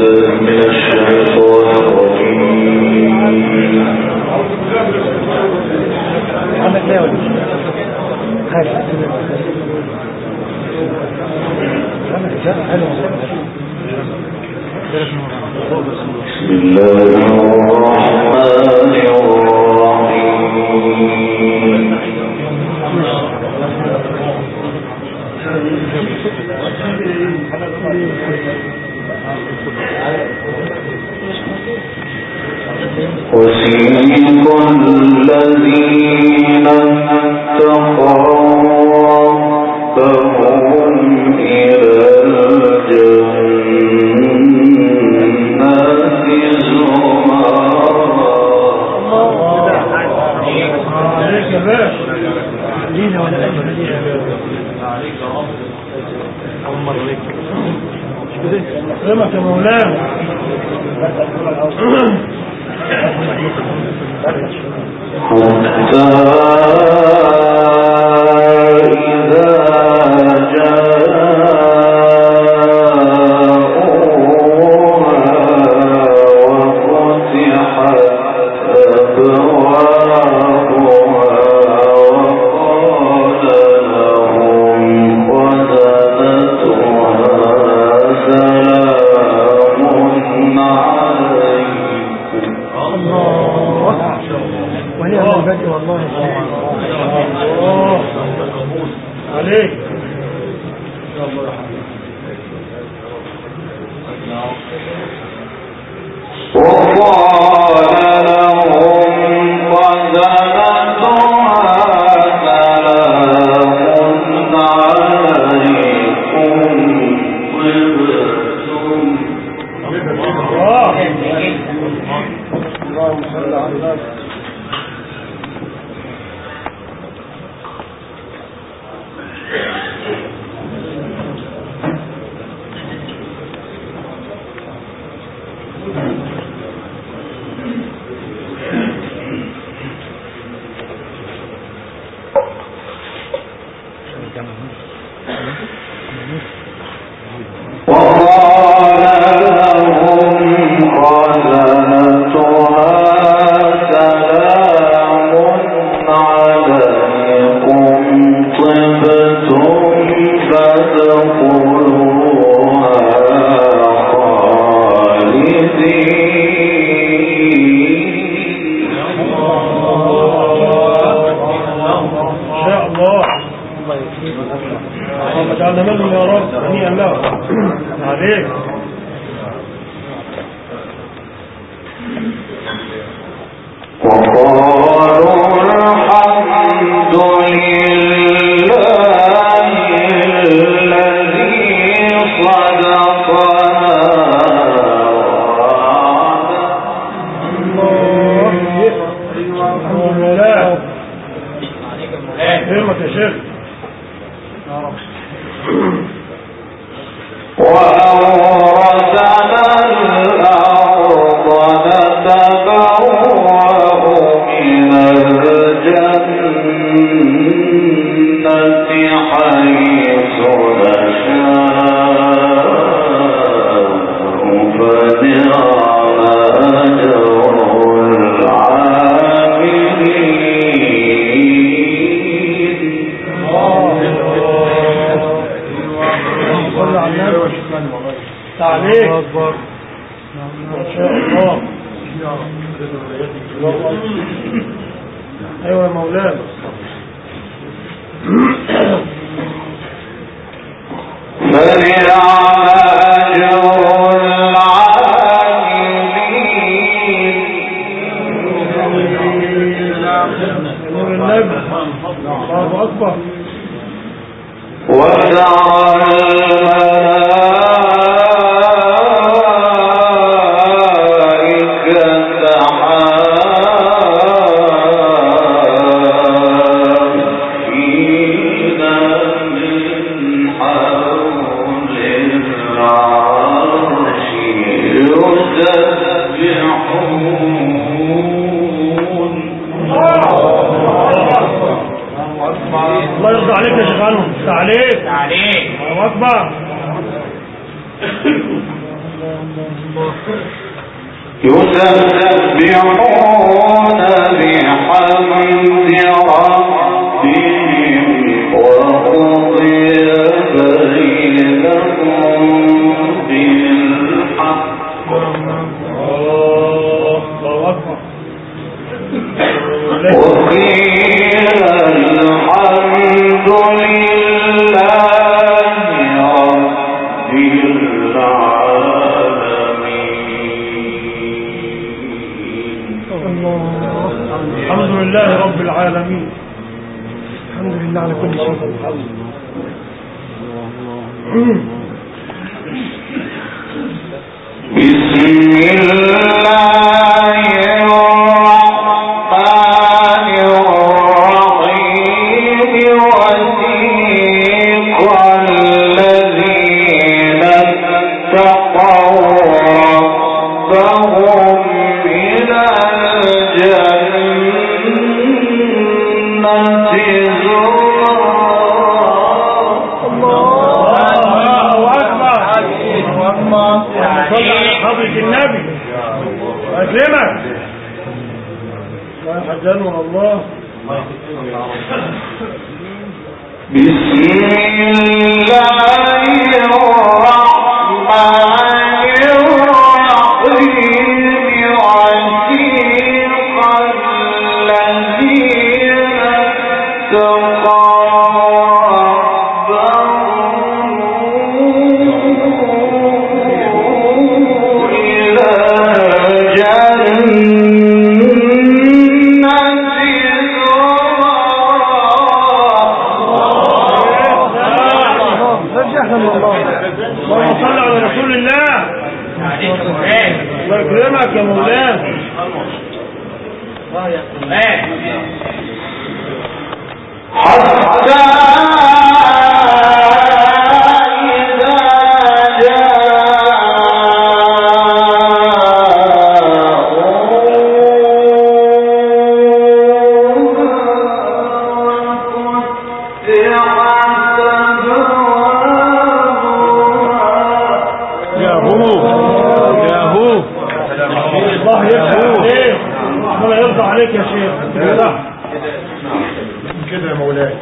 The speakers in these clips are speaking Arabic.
من الشيطان الرجيم. بسم الله الرحمن الرحيم. وسيق الذين اتقوا ربهم إلى الجنات يا مولانا حتى إذا جاءوها وفتحت أبوابها وقال لهم خزنتها سلام عليكم. ونعم البدء والله عليك. وقال لهم خزنتها سلام عليكم طبتم. اللهم صل على النبي. ايوه يا مولانا. الله اكبر. الله يرضى عليك يا شيخ عنهم. عليك الله اكبر. يسبحون بحمد ربهم وقضي بينهم بالحق وقيل الحمد لله رب العالمين. الحمد لله رب العالمين. الحمد لله على كل شيء. بسم الله الرحمن الرحيم. وسيق الذين اتقوا ربهم إلى الجنة زمرا. حضرة النبي أكرمك لا يحزنه الله. بسم الله الرحمن الرحيم. وسيق الذين اتقوا الله يكرمك يا مولانا. حتى إذا الله يرضى عليك يا شيخ كده يا مولاي.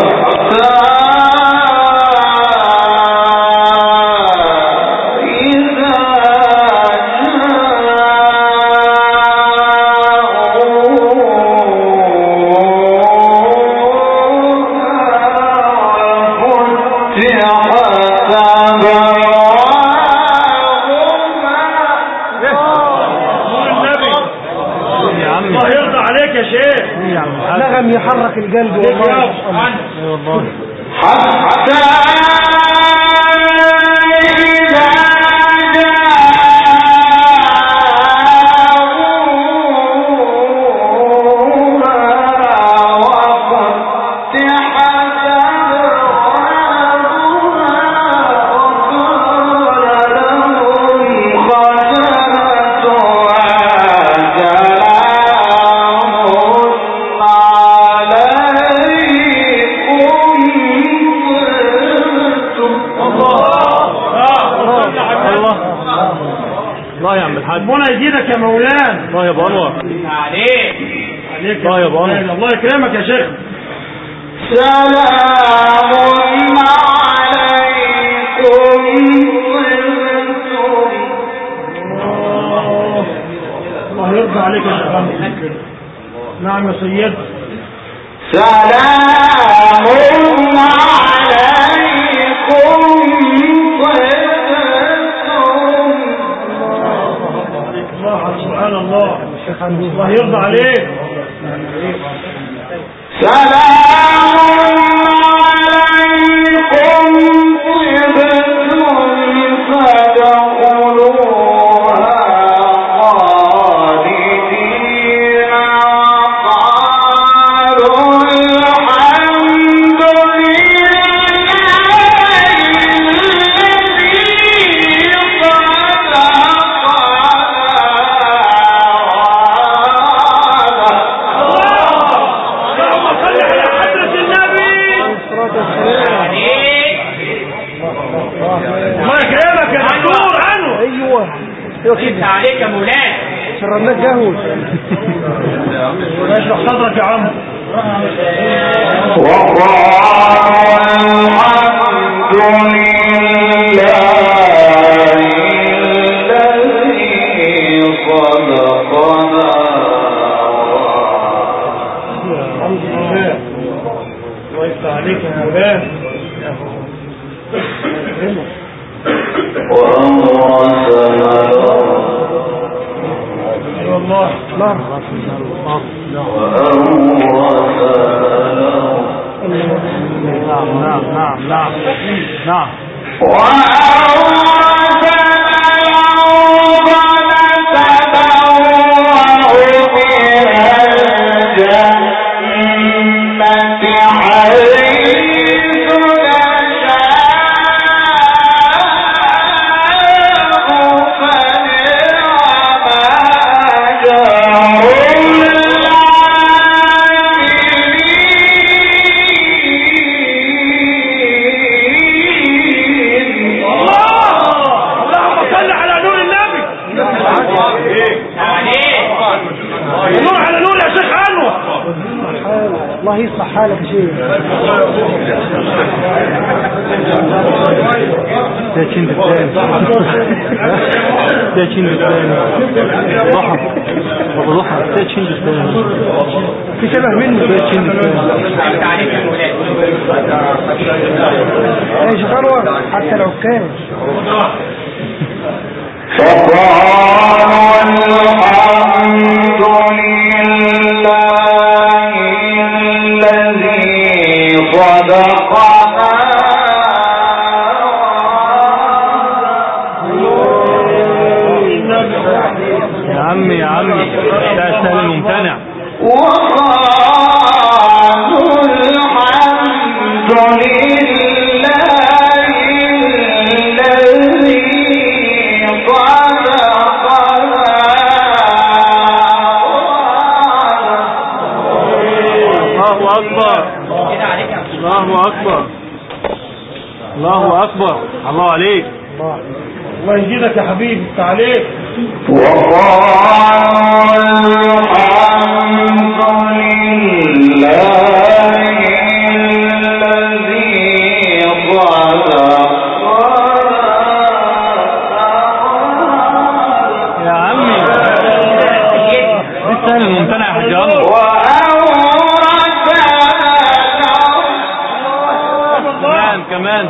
الله يرضى عليك يا شيخ. نغم يحرك القلب والله. حتى الله يا عم الحاج. ربنا يزيدك يا مولانا. الله يا بانور عليك الله يا بانور. الله يكرمك يا شيخ. سلام عليكم الله يرضى عليك يا شيخ. نعم يا سيد. سلام عليكم سبحان الله. الله يرضى عليك. سلام عليكم طبتم فادخلوها خالدين. قالوا الحمد لله ايوه كده عليك يا مولانا شربناك قهوه اشرح صدرك يا عم. الله يفتح عليك يا مولانا. والله نعم نعم الله يصلح حالك يا شيخ. تاكين بالثاني تاكين بالثاني ضحى ابو ضحى تاكين بالثاني في شبه منه تاكين بالثاني يا شيخ انور حتى لو كان يا عمي يا عمي ده سهل الممتنع الله أكبر الله عليك الله يجيبك يا حبيبي عليك. يا عمي لسه الممتنع يا حاج عمرو كمان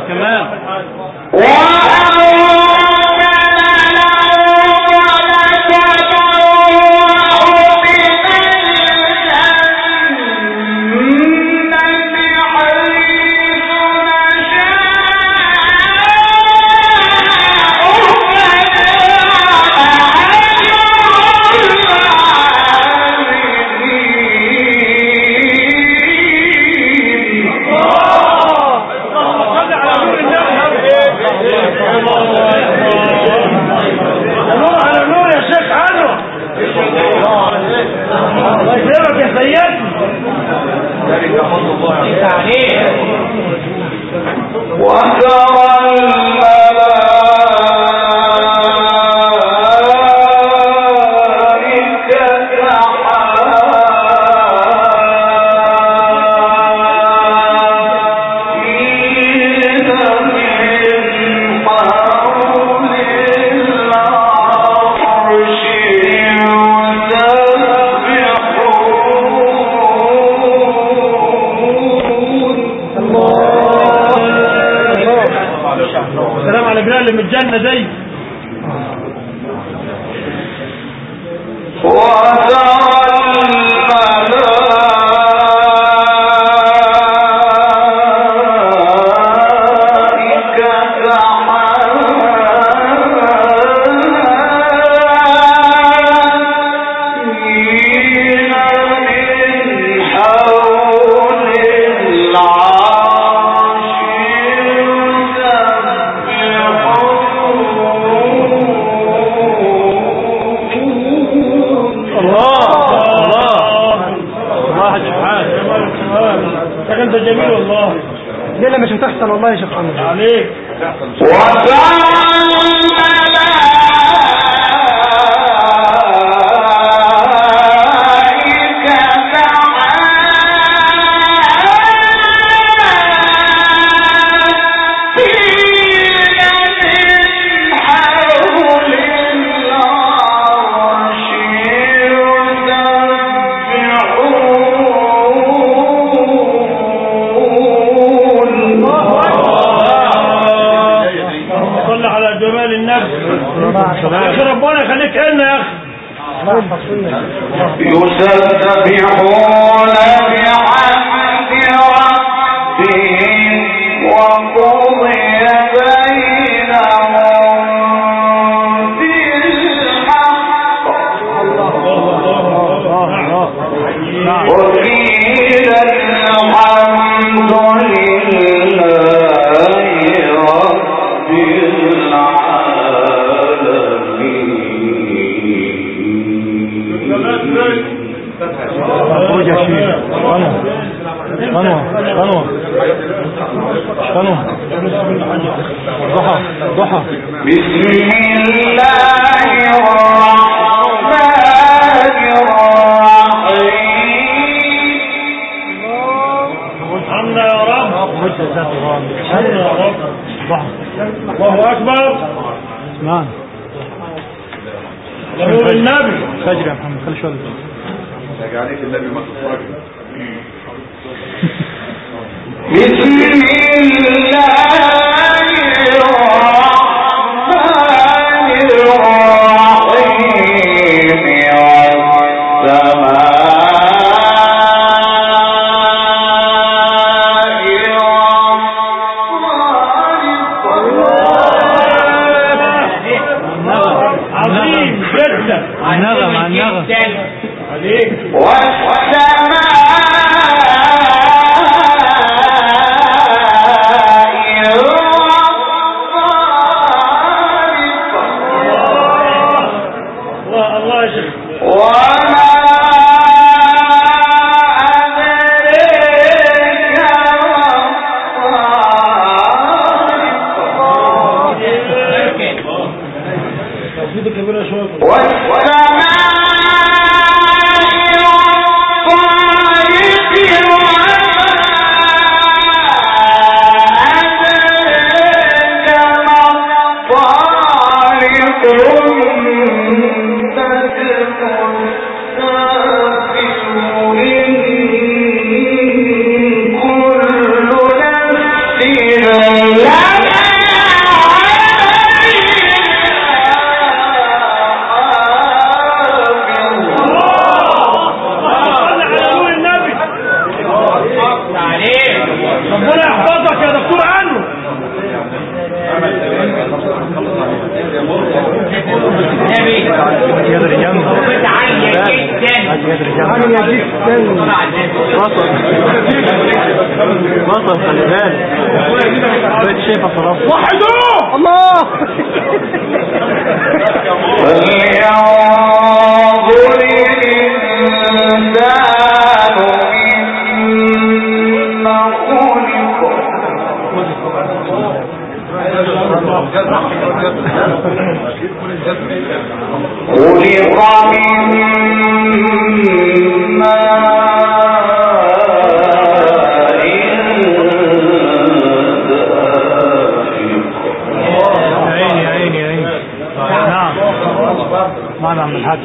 السلام على بلال اللي من الجنة دي انت جميل والله ليه مش هتحصل والله يا شيخ عمرو عليك ربنا يخليك لنا يا اخي. يسبحون بحمد ربهم وقضي بينهم بالحق وقيل الحمد لله رب ضحى. بسم الله الرحمن الرحيم ارحمنا يا رب. ارحمنا يا رب. ضحى. الله اكبر. نعم. نور النبي. فجر يا محمد خلي شويه. عليك النبي ما تتفرج. بسم الله الرحمن الرحيم والسماء عظيم جدا. النغم عليك. وصل خلي بالك بقيت شايفه خلاص. وحدوه الله. فلينظر الإنسان مما خلق معنا عم الحاج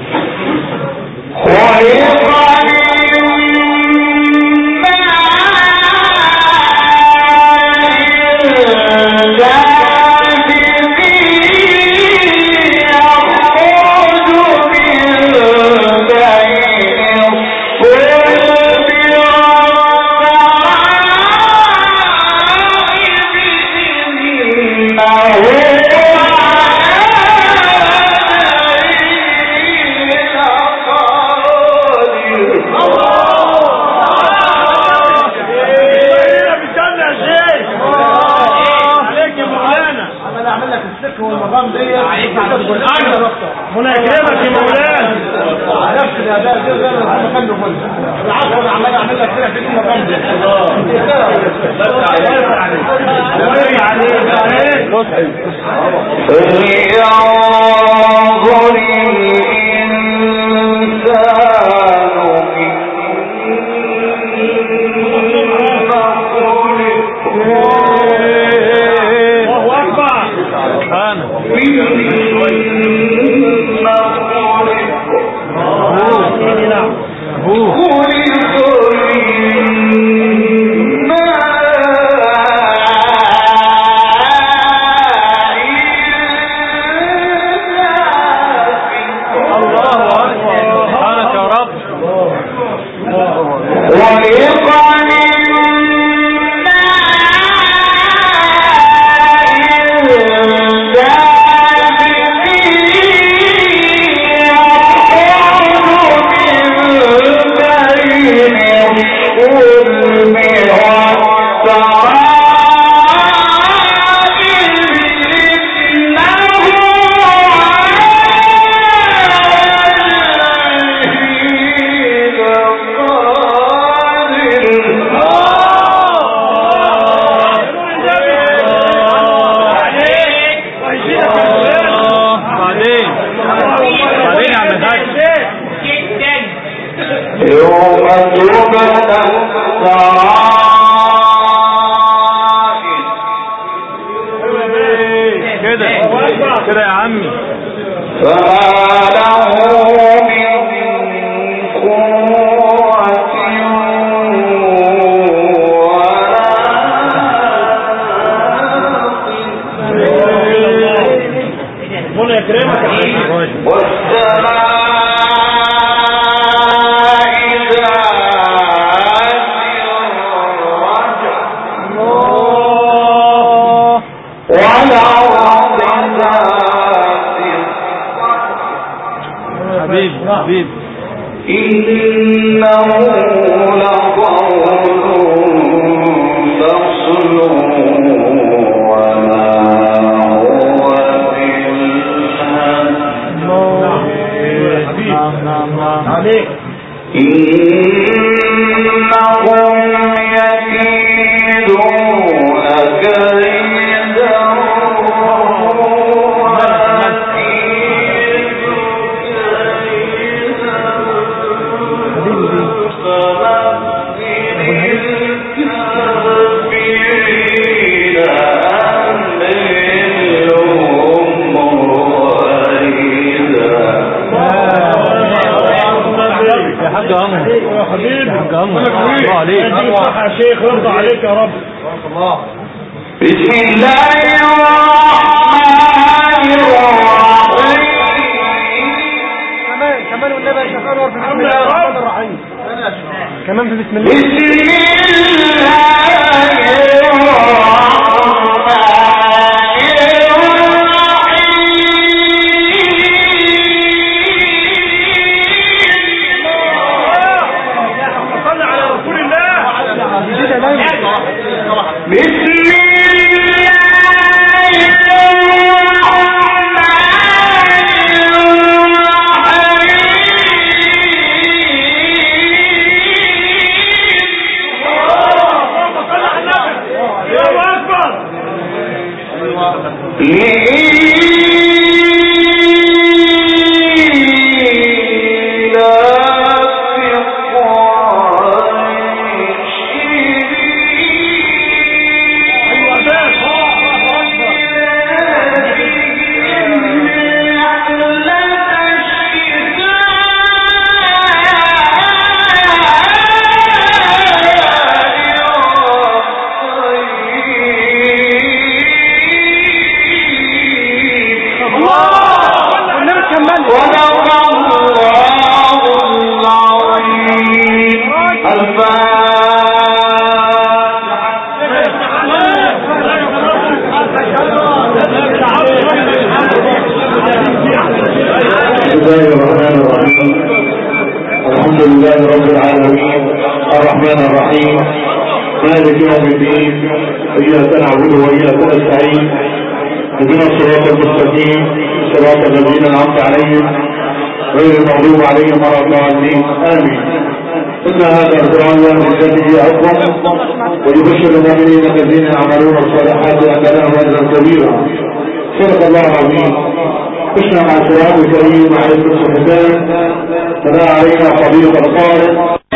يوم تبلى السرائر كده كده يا عمي. فما له من قوة ربنا يكرمك يا حاج. والسماء حبيب إنه لقول فصل وما هو بالهزل عليك. إنهم يكيدون كيدا يا حبيبي الله عليك يا شيخ، يرضى عليك يا رب. بسم الله الرحمن الرحيم. كمان والنبي يا شيخ انور في بسم الله الرحمن الرحيم. كمان في بسم الله. بسم الله مالك يوم الدين. إياك نعبد وإياك نستعين. اهدنا الصراط المستقيم صراط الذين أنعمت عليهم غير المغضوب عليهم ولا الضالين آمين. إن هذا القرآن يهدي التي هي أقوم ويبشر المؤمنين الذين يعملون الصالحات أن لهم أجرا كبيرا. صدق الله العظيم. خشنا مع القرآن الكريم عليه الصلاة والسلام. فلا علينا فضيلة القارئ